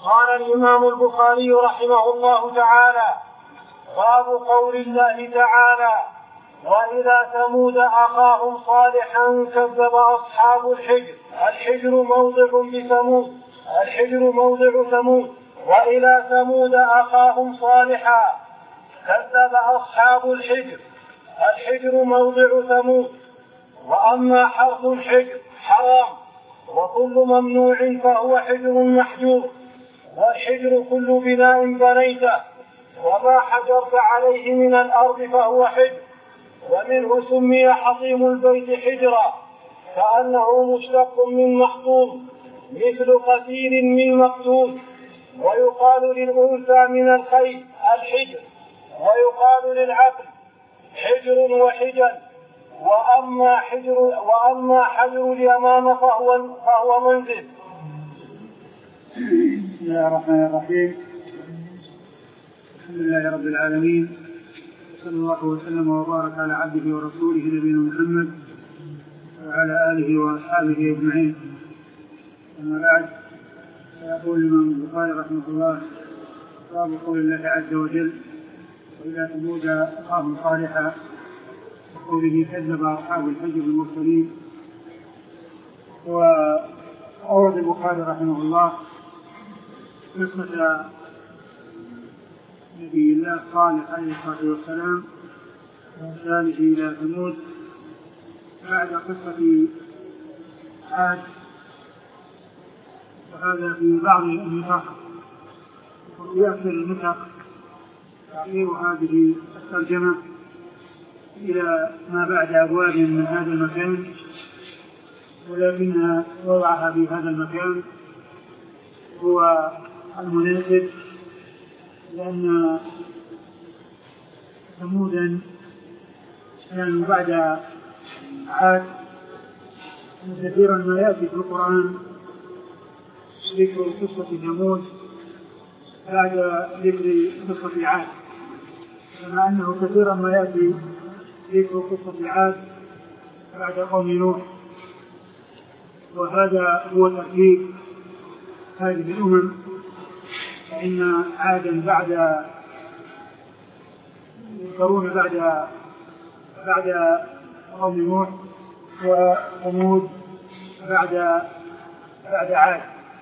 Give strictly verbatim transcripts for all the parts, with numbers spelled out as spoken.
قال الإمام البخاري رحمه الله تعالى: باب قول الله تعالى: وإلى ثمود أخاهم صالحا كذب أصحاب الحجر. الحجر موضع بثمود الحجر موضع ثمود وإلى ثمود أخاهم صالحا كذب أصحاب الحجر. الحجر موضع ثمود. وأما حرف الحجر حرام، وكل ممنوع فهو حجر محجور. والحجر كل بناء بنيته وما حجرت عليه من الأرض فهو حجر. ومنه سمي حطيم البيت حجرا، كأنه مشتق من محطوم مثل قتيل من مقتول. ويقال للأنثى من الخيل الحجر، ويقال للعقل حجر وحجل. وأما حجر وأما حجر اليمامة فهو فهو منزل. بسم الله الرحمن الرحيم. الحمد لله رب العالمين، صلى الله وسلم وبارك على عبده ورسوله نبينا محمد وعلى آله وأصحابه أجمعين. أما بعد، فيقول الإمام البخاري رحمه الله: باب قول الله عز وجل: وإلى ثمود أخاهم صالحا، وقوله كذب أصحاب الحجر المرسلين. وأورد البخاري رحمه الله قصة نبي الله صالح عليه الصلاة والسلام وإرساله إلى ثمود بعد قصة عاد. وهذا في بعض النسخ، وفي أكثر النسخ تأخير هذه الترجمة إلى ما بعد أبواب من هذا المكان، ولكن وضعها في هذا المكان هو المناسب، لأن ثمودا كانوا بعد عاد. كثيرا ما يأتي في القرآن ذكر قصة ثمود بعد ذكر قصة عاد، كما أنه كثيرا ما يأتي ذكر قصة عاد بعد قوم نوح. وهذا هو ترتيب هذه الأمم، فإن عادا بعد يذكرون بعد بعد قوم نوح، وثمود بعد بعد عاد.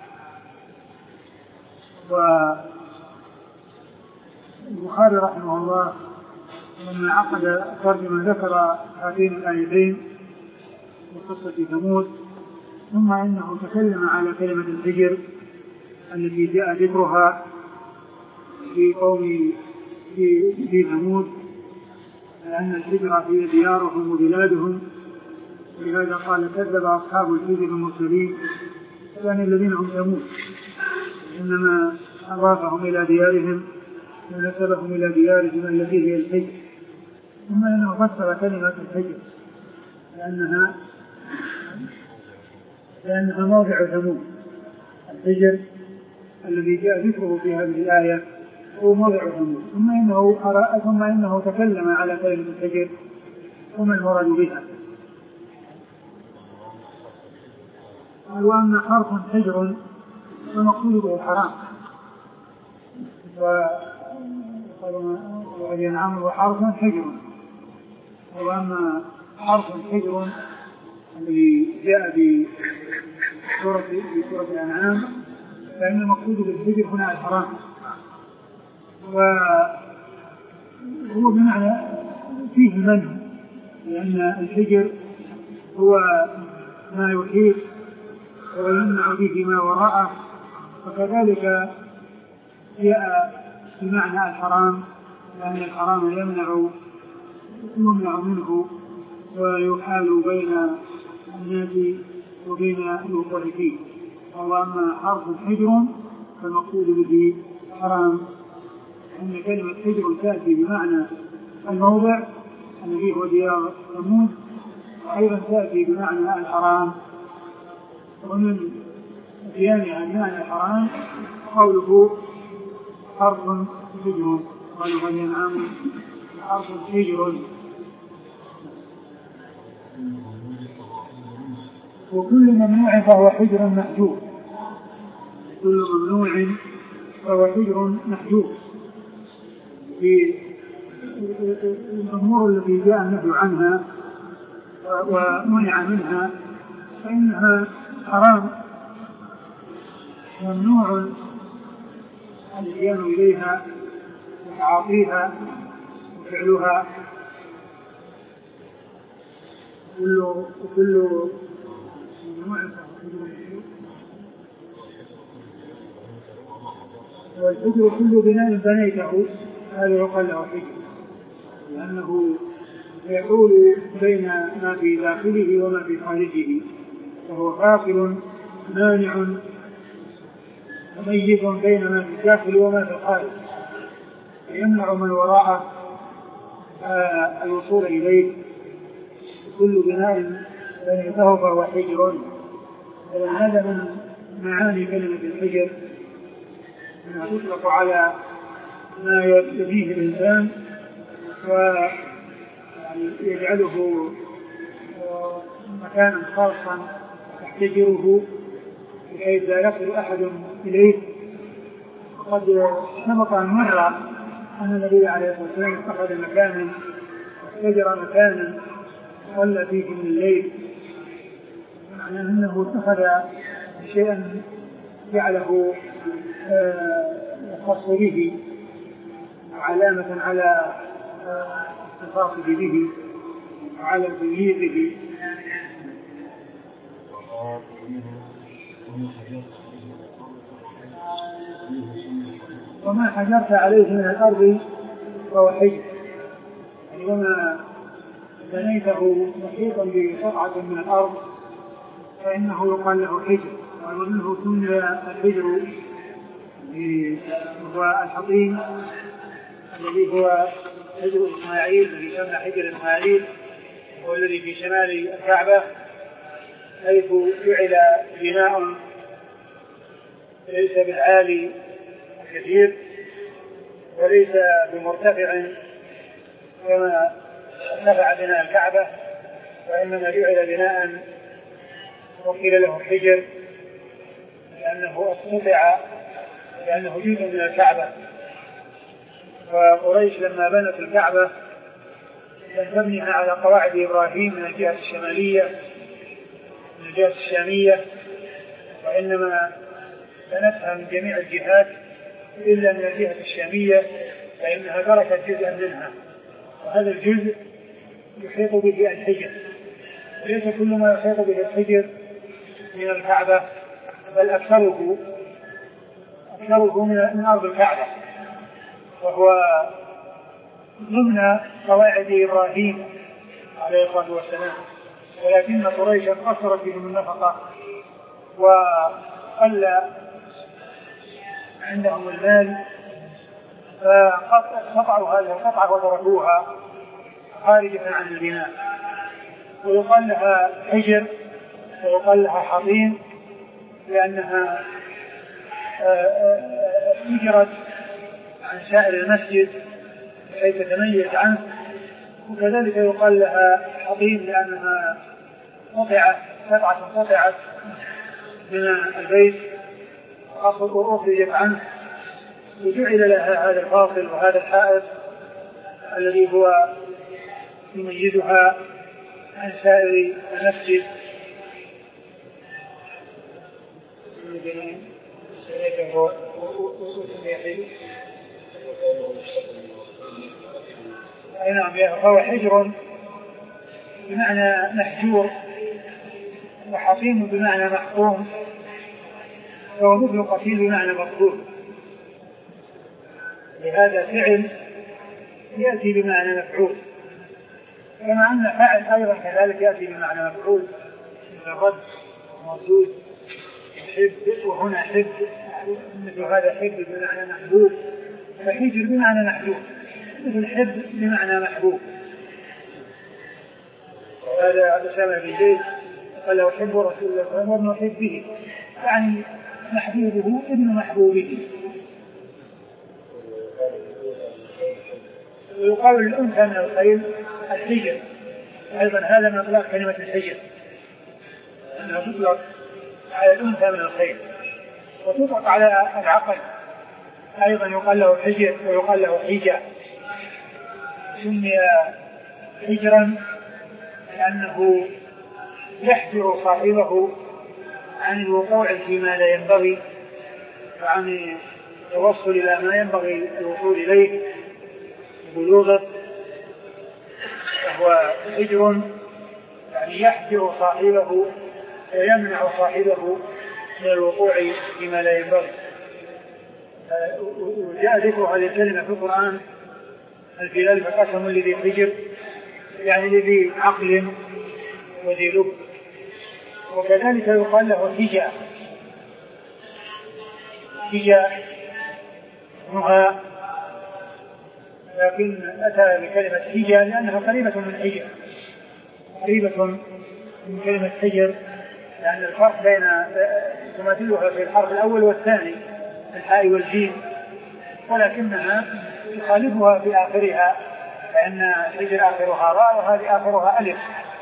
والبخاري رحمه الله لما عقد ترجمة ذكر هاتين الآيتين وقصة ثمود، ثم إنه تكلم على كلمة الحجر التي جاء ذكرها في قوم في, في ثمود، لأن الحجر هي ديارهم وبلادهم. ولهذا قال: كذب أصحاب الحجر المرسلين، يعني الذين هم ثمود، إنما أضافهم إلى ديارهم ونسبهم إلى ديارهم التي هي الحجر. ثم إنه فسر كلمة الحجر لأنها لأنها موضع ثمود. الحجر الذي جاء ذكره في هذه الآية هو موضع ثمود. ثم إنه ثم إنه تكلم على كلمة الحجر وما المراد بها. قال: وأما حرف حجر فمقصود به الحرام، وينعم وحرف حجر. وأما حرف حجر الذي جاء في سورة سورة الأنعام فإن المقصود بالحجر هنا الحرام، وهو بمعنى فيه منع، لأن الحجر هو ما يحيط ويمنع به ما وراءه، وكذلك جاء بمعنى الحرام، لأن الحرام يمنع يمنع منه ويحال بين الناس وبين الوقوع فيه. وأما حرف حجر فالمقصود به حرام، أن كلمة حجر تأتي بمعنى الموضع الذي هو ديار ثمود، أيضا تأتي بمعنى الحرام. ومن اتيانها بمعنى الحرام قوله حرف حجر، قالوا: ولينعم حرف حجر. وكل ممنوع فهو حجر محجور. كل ممنوع فهو حجر محجوب. في الأمور التي جاء النهي عنها ومنع منها فإنها حرام ممنوع الاتيان إليها وتعاطيها وفعلها. كل كل والحجر كل بناء بنيته هذا يقال له حجر، لأنه يحول بين ما في داخله وما في خارجه، وهو فاصل مانع مميز بين ما في الداخل وما في الخارج، يمنع من وراءه آه الوصول إليه. كل بناء بنيته فهو حجر. هذا من معاني كلمة الحجر، أنها تطلق على ما يبنيه الإنسان ويجعله مكانا خاصا يحتجره بحيث لا يصل أحد إليه. قد سبق أن مر أن النبي عليه الصلاة والسلام اتخذ مكانا واحتجر مكانا صلى فيه من الليل، معنى أنه اتخذ شيئا جعله يخص به علامة على الخاص به وعلى تمييزه. وما حجرت عليه من الأرض فهو حجر، يعني وما بنيته محيطا بقطعة من الأرض فإنه يقال له حجر. ومنه سمي الحجر هو الحطيم الذي هو حجر إسماعيل، الذي يسمى حجر إسماعيل، والذي في شمال الكعبة، حيث جعل بناء ليس بالعالي كثير وليس بمرتفع كما ارتفع بناء الكعبة، وإنما جعل بناء وقيل له حجر لأنه استطاع لأنه جزء من الكعبة. وقريش لما بنت الكعبة لم تبنيها على قواعد إبراهيم من الجهة الشمالية من الجهة الشامية، وإنما بنتها من جميع الجهات إلا من الجهة الشامية، فإنها تركت جزءا منها، وهذا الجزء يحيط به الحجر. ليس كل ما يحيط به الحجر من الكعبة، بل أكثره أكثره من أرض الكعبة، وهو ضمن قواعد إبراهيم عليه الصلاة والسلام. ولكن قريشا قصرت بهم النفقة وقل عندهم المال، فقطعوا هذه القطعة وتركوها خارجة عن البناء. ويقال لها حجر ويقال لها حطيم لأنها حجرت عن سائر المسجد بحيث تتميز عنه، وكذلك يقال لها حطيم لأنها قطعت قطعة قطعت من البيت وأخرجت عنه، وجعل لها هذا الفاصل وهذا الحائط الذي هو يميزها عن سائر المسجد. نعم، فهو حجر بمعنى محجور، وحطيم بمعنى محطوم، فهو مثل قتيل بمعنى مقتول. لهذا فعل يأتي بمعنى مفعول، كما أن فاعل أيضا كذلك يأتي بمعنى مفعول، مثل رد ومردود حب، وهنا حب مثل هذا حب بمعنى محبوب، فحجر بمعنى محبوب مثل حب بمعنى محبوب. هذا أسامة بن زيد قال له حب رسول الله صلى الله عليه وسلم ونحب به، يعني محبوبه ابن محبوبه. ويقال للأنثى من الخيل الحجر، أيضا هذا من إطلاق كلمة الحجر، أنها تطلق على الأنثى من الخيل. وتطلق على العقل أيضا يقال له حجر ويقال له حجة. سمي حجرا لأنه يحجر صاحبه عن الوقوع فيما لا ينبغي وعن التوصل إلى ما ينبغي الوصول إليه بلوغه، فهو حجر يعني يحجر صاحبه ويمنع صاحبه من الوقوع فيما لا ينبغي. وجاء ذكر هذه الكلمة في القرآن في ذلك قسم الذي حجر يعني الذي عقل وذي لب، وكذلك يقال له حجة. حجة نهى، لكن أتى بكلمة حجة لأنها قريبة من حجر، قريبة من كلمة حجر، لأن الفرق بين تماثلها في الحرف الأول والثاني الحاء والجيم، ولكنها يخالفها في آخرها، لأن حجر آخرها راء وهذه آخرها ألف،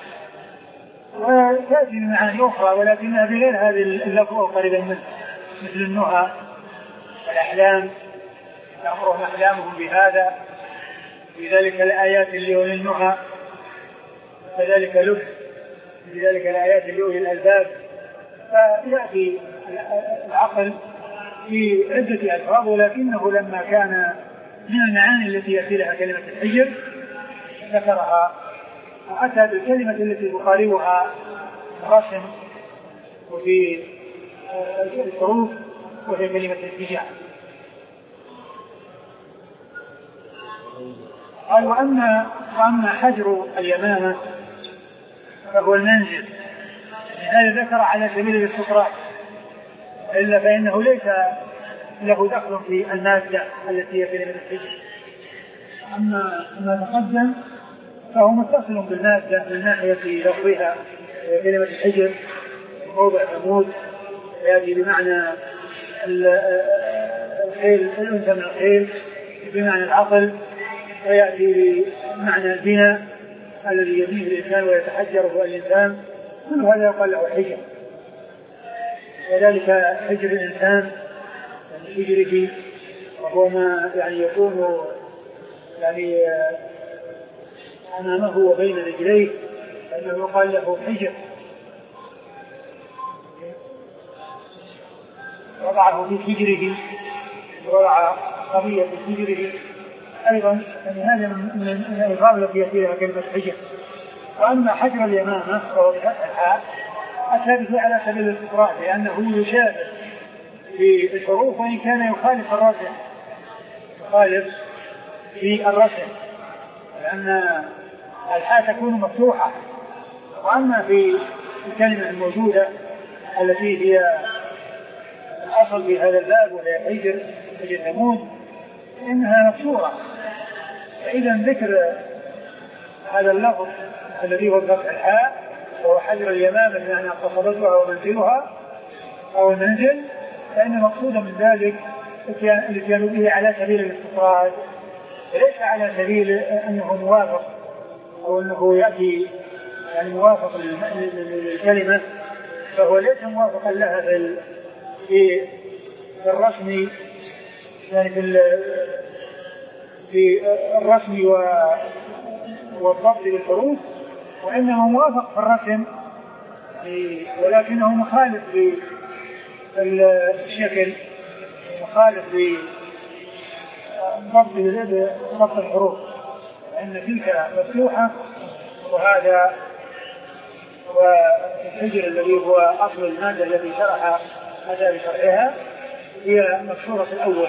وتأتي بمعاني أخرى ولكنها بغير هذه اللفظ قريبا منه، مثل النهى والأحلام تأمرهم أحلامهم بهذا، في ذلك الآيات اللي هو للنهى، وكذلك لب في ذلك الآيات اللي هو للألباب. فيأتي العقل في عدة ألفاظ، ولكنه لما كان من المعاني التي يأتي لها كلمة الحجر ذكرها وأتى بالكلمة التي تقاربها رسم وفي الحروف وهي كلمة الاتجاه. قال وأما وأما حجر اليمامة فهو المنزل، هذا ذكر على سبيل الاستطراد، إلا فإنه ليس له دخل في المادة التي هي كلمة الحجر. أما ما تقدم فهو متصل بالمادة من ناحية لفظها، كلمة الحجر موضع عمود يأتي بمعنى الخيل، الأنثى من الخيل بمعنى العقل، ويأتي بمعنى البناء الذي يبنيه الإنسان ويتحجره الإنسان، كل هذا يقال له حجر. وذلك حجر الإنسان يعني حجره، وهو ما يعني يكون يعني أمامه وبين رجليه، فإنه يقال له حجر. وضعه في حجره، وضع قضية في حجره أيضا، يعني هذا من الألفاظ التي يأتي لها كلمة حجر. وأما حجر اليمامة فهو بفتح الحاء أتى به على سبيل الاستطراد، لأنه يشابه في الحروف وإن كان يخالف الرسم، يخالف في الرسم، لأن الحاء تكون مفتوحة. وأما في الكلمة الموجودة التي هي الأصل في هذا الباب وهي حجر حجر ثمود إنها مكسورة، فإذا ذكر هذا اللفظ الذي هو بفتح الحاء وهو حجر اليمامة بمعنى قصبتها ومنزلها أو المنزل، فإن مقصودا من ذلك الاتيان به على سبيل الاستطراد، وليس على سبيل أنه موافق أو أنه يأتي يعني موافق للكلمة، فهو ليس موافقا لها في الرسم، يعني في في الرسم والضبط بالحروف، وإنه موافق في الرسم ولكنه مخالف بالشكل، مخالف بالضبط الحروف، لأن تلك مفتوحة وهذا والحجر الذي هو أصل المادة التي شرح هذا بشرحها هي مكسورة الأول.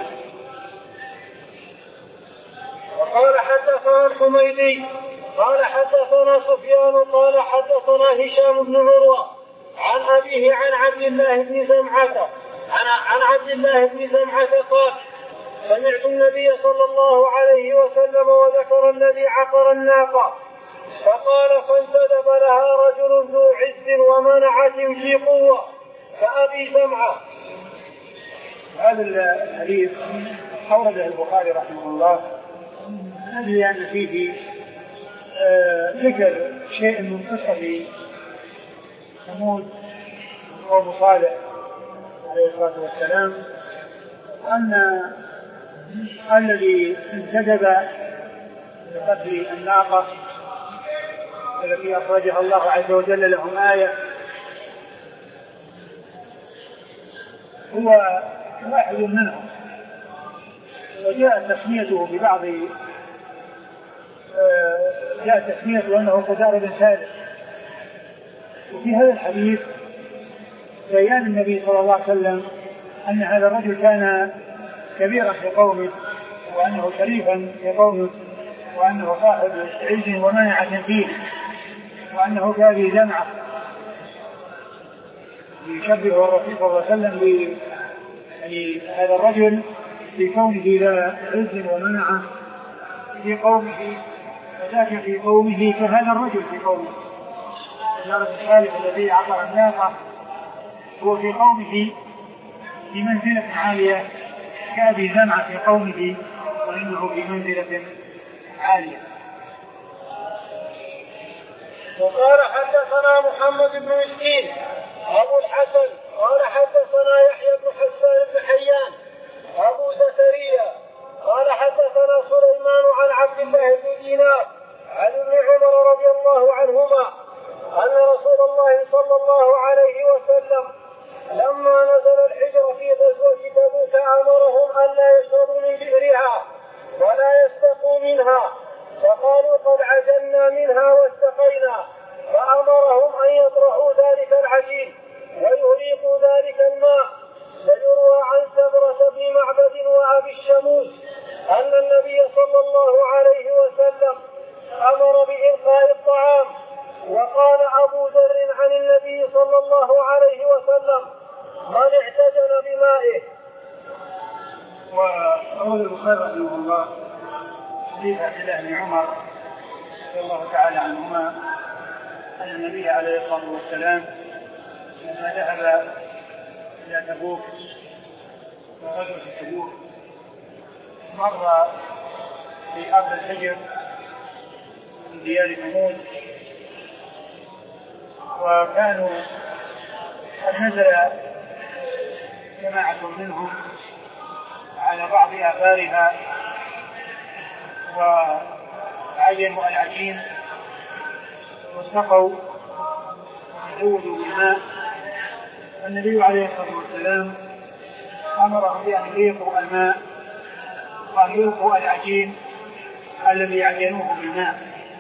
وقال حدثنا الحميدي قال حدثنا سفيان قال حدثنا هشام بن عروة عن أبيه عن عبد الله بن زمعة عن عن عبد الله بن زمعة قال سمعت النبي صلى الله عليه وسلم وذكر الذي عقر الناقة فقال فانتدب لها رجل ذو عز ومنعة في قوة كأبي زمعة. هذا الحديث أورده البخاري رحمه الله لأن فيه آه ذكر شيء من قصة ثمود وأبو صالح عليه الصلاة والسلام أن الذي انتدب بقتل الناقة التي أخرجها الله عز وجل لهم آية هو واحد منهم، وجاء تسميته ببعض جاء تسميته أنه قتادة بن ثابت. وفي هذا الحديث بيان النبي صلى الله عليه وسلم أن هذا الرجل كان كبيرا في قومه، وأنه شريفا في قومه، وأنه صاحب عز ومنعة فيه، وأنه كابي جمعة. يشبه الرسول صلى الله عليه وسلم يعني هذا الرجل في كونه لا عز ومنعة في قومه، وذاك في قومه كهذا الرجل في قومه. الرجل الثالث الذي عبر الناقة هو في قومه في منزلة عالية كأبي جمعة في قومه، وإنه في منزلة عالية. وقال حدثنا محمد بن مسكين أبو الحسن قال حدثنا يحيى بن حسان بن حيان أبو زكريا قال حدثنا سليمان عن عبد الله بن دينار عن ابن عمر رضي الله عنهما أن رسول الله صلى الله عليه وسلم لما نزل الحجر في غزوة تبوك أمرهم أن لا يشربوا من بئرها ولا يستقوا منها، فقالوا قد عجلنا منها واستقينا، فأمرهم أن يطرحوا ذلك العجين ويهريقوا ذلك الماء. فيروى عن سبرة بن معبد وأبي الشموس أن النبي صلى الله عليه وسلم أمر بإلقاء الطعام. وقال أبو ذر عن النبي صلى الله عليه وسلم من اعتجل بمائه. وقول البخاري رحمه الله حديث عبد الله بن عمر رضي الله تعالى عنهما أن النبي عليه الصلاة والسلام لما ذهب إلى تبوك وغزوة تبوك مر في أرض الحجر من ديار ثمود، وكانوا قد نزل جماعة منهم على بعض آثارها وعينوا العجين واستقوا وزودوا بالماء. النبي عليه الصلاة والسلام أمرهم بأن يلقوا الماء وأن يلقوا العجين الذي عجنوه بالماء.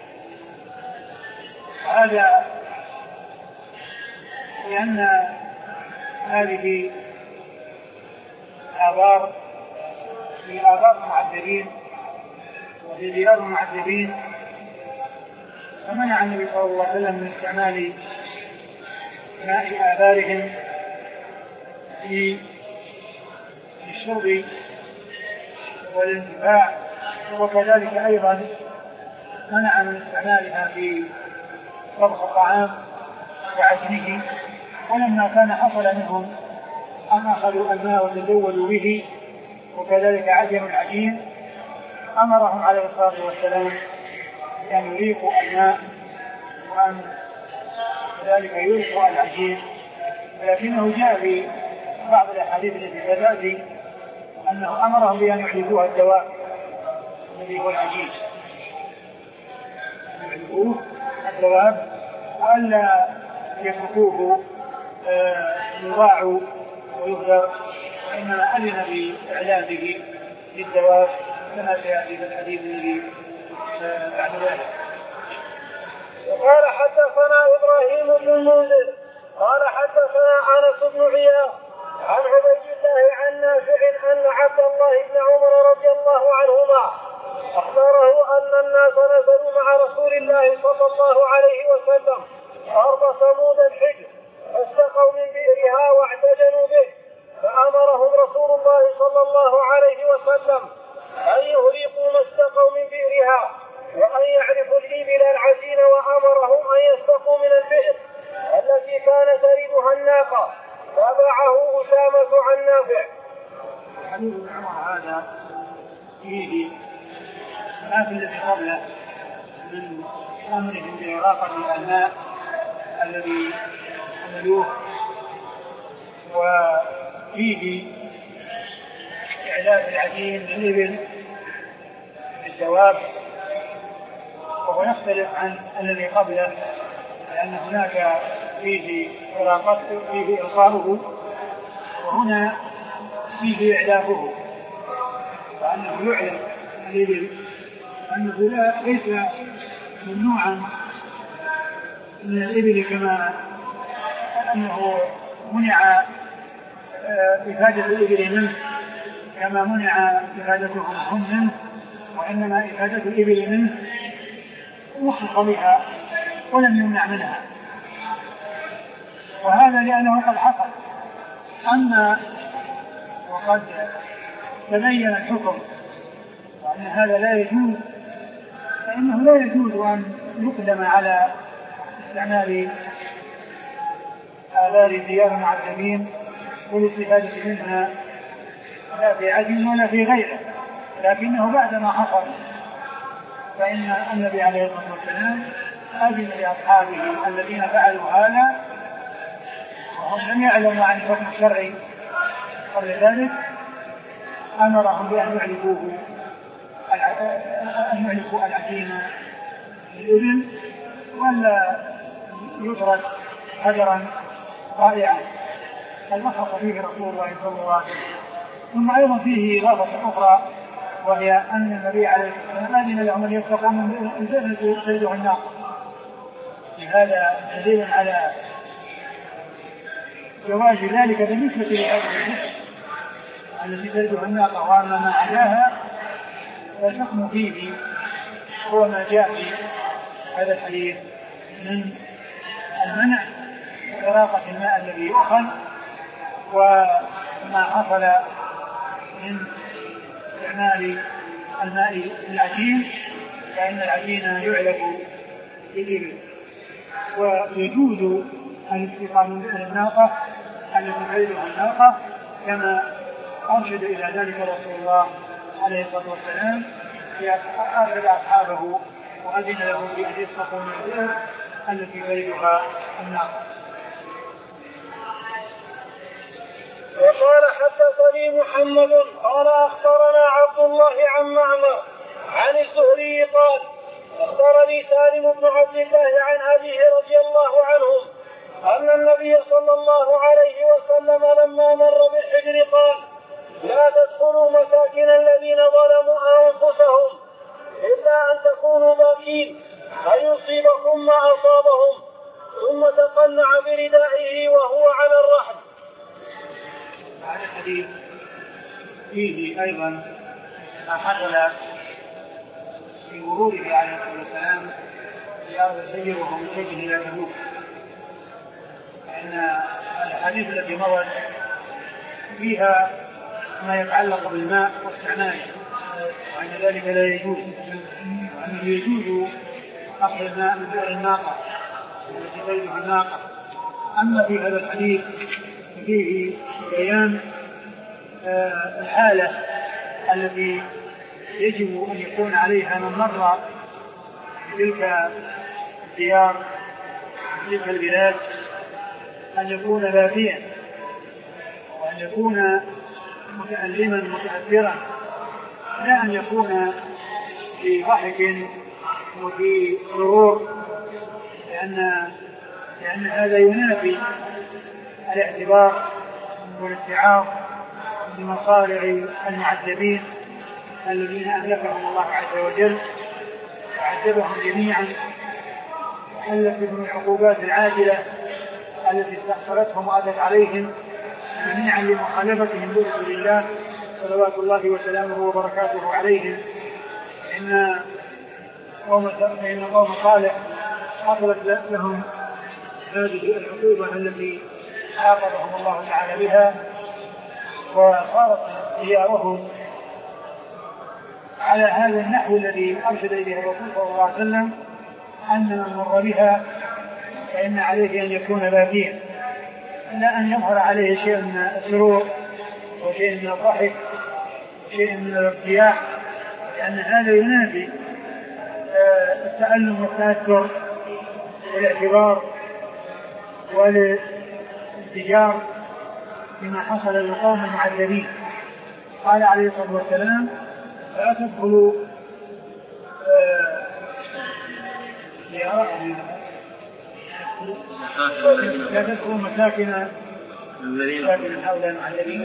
هذا لأن هذه آبار في آبار معذبين وفي ديار معذبين، فمنع النبي صلى الله عليه وسلم من استعمال ماء آبارهم في الشرب والانتفاع، وكذلك أيضا منع من استعمالها في طبخ الطعام وعجنه. ولما كان حصل منهم أن أخذوا الماء وتزودوا به وكذلك عجنوا العجين أمرهم عليه الصلاة والسلام أن يريقوا الماء وأن كذلك يريقوا العجين. ولكنه جاء في بعض الأحاديث التي تأتي أنه أمرهم بأن يحرقوها الدواء الذي هو العجين، يحرقوه الدواب وألا يتركوه يضاع ويهدر، وإنما أذن بإعلانه للدواب كما سيأتي في الحديث الذي بعد ذلك. وقال حدثنا إبراهيم بن المنذر قال حدثنا أنس بن عياض عن عبيد الله عن نافع أن عبد الله بن عمر رضي الله عنهما أخبره أن الناس نزلوا مع رسول الله صلى الله عليه وسلم أرض ثمود الحجر فاستقوا من بئرها واعتجنوا به، فأمرهم رسول الله صلى الله عليه وسلم أن يهريقوا ما استقوا من بئرها وأن يعرفوا الإبل العجين، وأمرهم أن يستقوا من البئر التي كان تردها الناقة. تابعه أسامة عن نافع. حديث ابن عمر هذا فيه ما في الذي قبله من أمرهم بإراقة الماء الذي حملوه فيه إعلاف العجين للإبل بالدواب، وهو يختلف عن الذي قبله، لأن هناك فيه إراقته فيه إرقاؤه وهنا فيه إعلافه، وأنه يعلم الإبل أنه لا ليس ممنوعا من الإبل كما أنه منع إفادة الإبل منه كما منع إفادتهم هم منه، وإنما إفادة الإبل منه وخص بها ولم يمنع منها، وهذا لأنه قد حصل. أما وقد تبين الحكم وأن هذا لا يجوز، فإنه لا يجوز أن يقدم على استعمال آبار ديار المعذبين والاستفادة منها لا في عدل ولا في غيره، لكنه بعدما حصل فإن النبي عليه الصلاة والسلام أذن لأصحابه الذين فعلوا هذا وهم لم يعلموا عن الحكم الشرعي قبل ذلك، أمرهم بأن يعلفوه أن يعلفوا العجين للإبل ولا يترك هدرا رائعا، المخص فيه رسول الله صلى الله عليه وسلم. ثم أيضا فيه إضافة أخرى، وهي أن النبي عليه الصلاة والسلام أذن لهم أن يفتقوا من الجنة تلده الناقة، لهذا دليل على جواز ذلك بالنسبة لهذه التي تلده الناقة، وأما ما عداها والحكم فيه هو ما جاء في هذا الحديث من المنع وإراقة الماء الذي يؤخذ، وما حصل من استعمال الماء العجين، فإن العجين يعلف بالإبل، ويجوز الاستقامة من الناقة التي تلدها الناقة كما أرشد إلى ذلك رسول الله عليه الصلاة والسلام، أرشد أصحابه وأذن له بأن يسقطوا من البئر التي تلدها الناقة. وقال حدثني محمد قال أخبرنا عبد الله عن معمر عن الزهري قال أخبرني سالم بن عبد الله عن أبيه رضي الله عنهم أن النبي صلى الله عليه وسلم لما مر بالحجر قال لا تدخلوا مساكن الذين ظلموا أنفسهم إلا أن تكونوا باكين فيصيبكم ما أصابهم، ثم تقنع بردائه وهو على الرحل. هذا الحديث فيه أيضا ما حصل في مروره عليه الصلاة والسلام في أرض الحجر وهو متجه إلى تبوك، لأن الحديث التي مرت فيها ما يتعلق بالماء واستعماله، وأن ذلك لا يجوز، وأنه يجوز أخذ الماء من بئر الناقة التي تلدها الناقة. أما في هذا الحديث فيه بيان الحالة التي يجب أن يكون عليها من مر تلك الديار تلك البلاد، أن يكون باكيا وأن يكون متألما متأثرا، لا أن يكون في ضحك وفي سرور، لأن لأن هذا ينافي الاعتبار والاستيعاب بمصالح المعذبين الذين أهلكهم الله عز وجل وعذبهم جميعا، وألفهم العقوبات العاجلة التي استأثرتهم وأتت عليهم جميعا لمخالفتهم برسول الله صلوات الله وسلامه وبركاته عليهم. إن قوم صالح حصلت لهم هذه العقوبة التي عاقبهم الله تعالى بها، وصارت ديارهم على هذا النحو الذي أرشد إليه الرسول صلى الله عليه وسلم، أن من مر بها فإن عليه أن يكون باكيا، لا أن يظهر عليه شيء من السرور وشيء من الضحك وشيء من الارتياح، لأن هذا ينافي التألم والتأثر والاعتبار والاتجار بما حصل للقوم المعذبين. قال عليه الصلاة والسلام لا تدخلوا لا تدخلوا مساكن مساكن هؤلاء المعذبين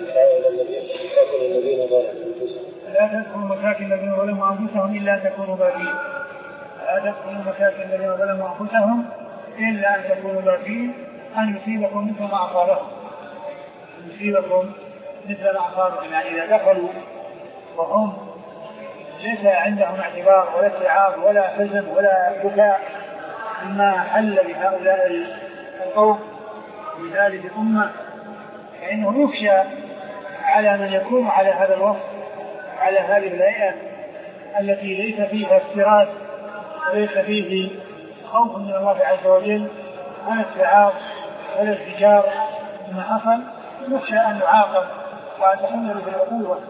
لا تدخلوا مساكن الذين ظلموا أنفسهم إلا أن تكونوا باغين لا تدخلوا مساكن الذين ظلموا أنفسهم إلا أن تكونوا باغين أن يصيبكم مثل ما أصابهم يصيبكم مثل ما أصابهم. يعني إذا دخلوا وهم ليس عندهم اعتبار ولا استيعاب ولا حزن ولا بكاء مما حل بهؤلاء القوم في هذه الأمة، فإنه يخشى على من يكون على هذا الوصف على هذه الهيئة التي ليس فيها افتراس وليس فيه خوف من الله عز وجل ولا استيعاب ولا ازدجار مما حصل، يخشى أن يعاقب وأن تحمل بالعقوبة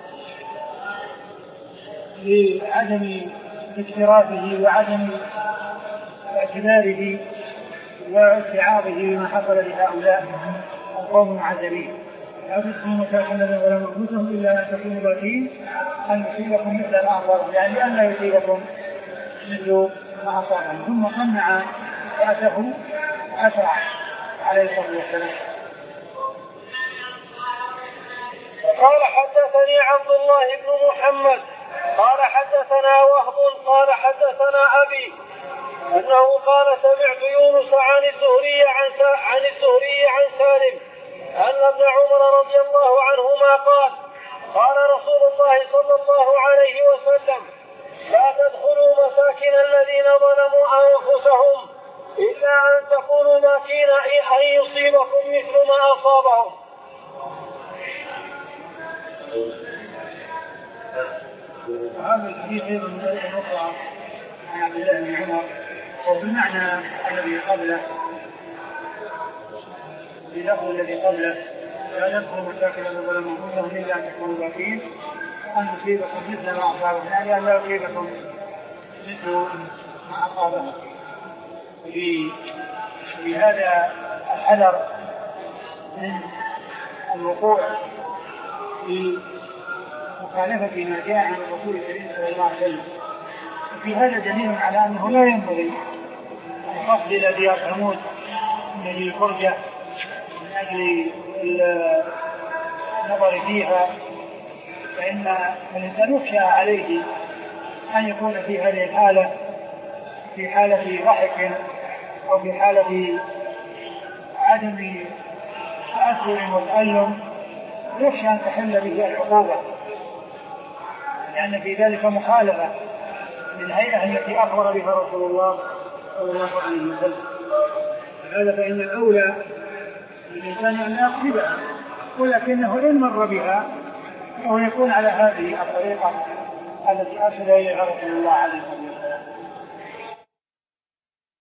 لعدم اكتراثه وعدم اعتباره واستيعابه بما حصل لهؤلاء القوم المعذبين. لا تدخلوا مساكن الذين ظلموا أنفسهم إلا أن تكونوا باغين أن يصيبكم مثل ما أصابهم، يعني أن لا يصيبكم مثل ما أصابهم. ثم قنع رأسه أسرع عليه الصلاة والسلام. قال حدثني عبد الله بن محمد قال حدثنا وهب قال حدثنا أبي أنه قال سمعت يونس عن الزهري عن عن الزهري عن سالم أن ابن عمر رضي الله عنهما قال قال رسول الله صلى الله عليه وسلم لا تدخلوا مساكن الذين ظلموا أنفسهم إلا أن تكونوا باكين أن يصيبكم مثل ما أصابهم. وهذا الحديث أيضا من طريق أخرى عن عبد الله بن عمر وبمعنى الذي قبله بلفظ الذي قبله لا يدخلوا مساكن الذين ظلموا أنفسهم إلا أن تكونوا باكين أن يصيبكم مثل ما أصابهم، يعني أن لا يصيبكم مثل ما أصابهم. في هذا الحذر من الوقوع في مخالفة ما جاء عن الرسول الكريم صلى الله عليه وسلم. وفي هذا دليل على أنه لا ينبغي القصد إلى ديار ثمود من أجل الفرجة من أجل النظر فيها، فإن الإنسان يخشى عليه أن يكون في هذه الحالة في حالة ضحك أو في حالة عدم تأثر وتألم، يخشى أن تحل به العقوبة، لأن في ذلك مخالفة للهيئة التي أخبر بها رسول الله صلى الله عليه وسلم. هذا فإن الأولى للإنسان أن يقصدها، ولكنه إن مر بها فهو يكون على هذه الطريقة التي أرشد إليها رسول الله عليه وسلم.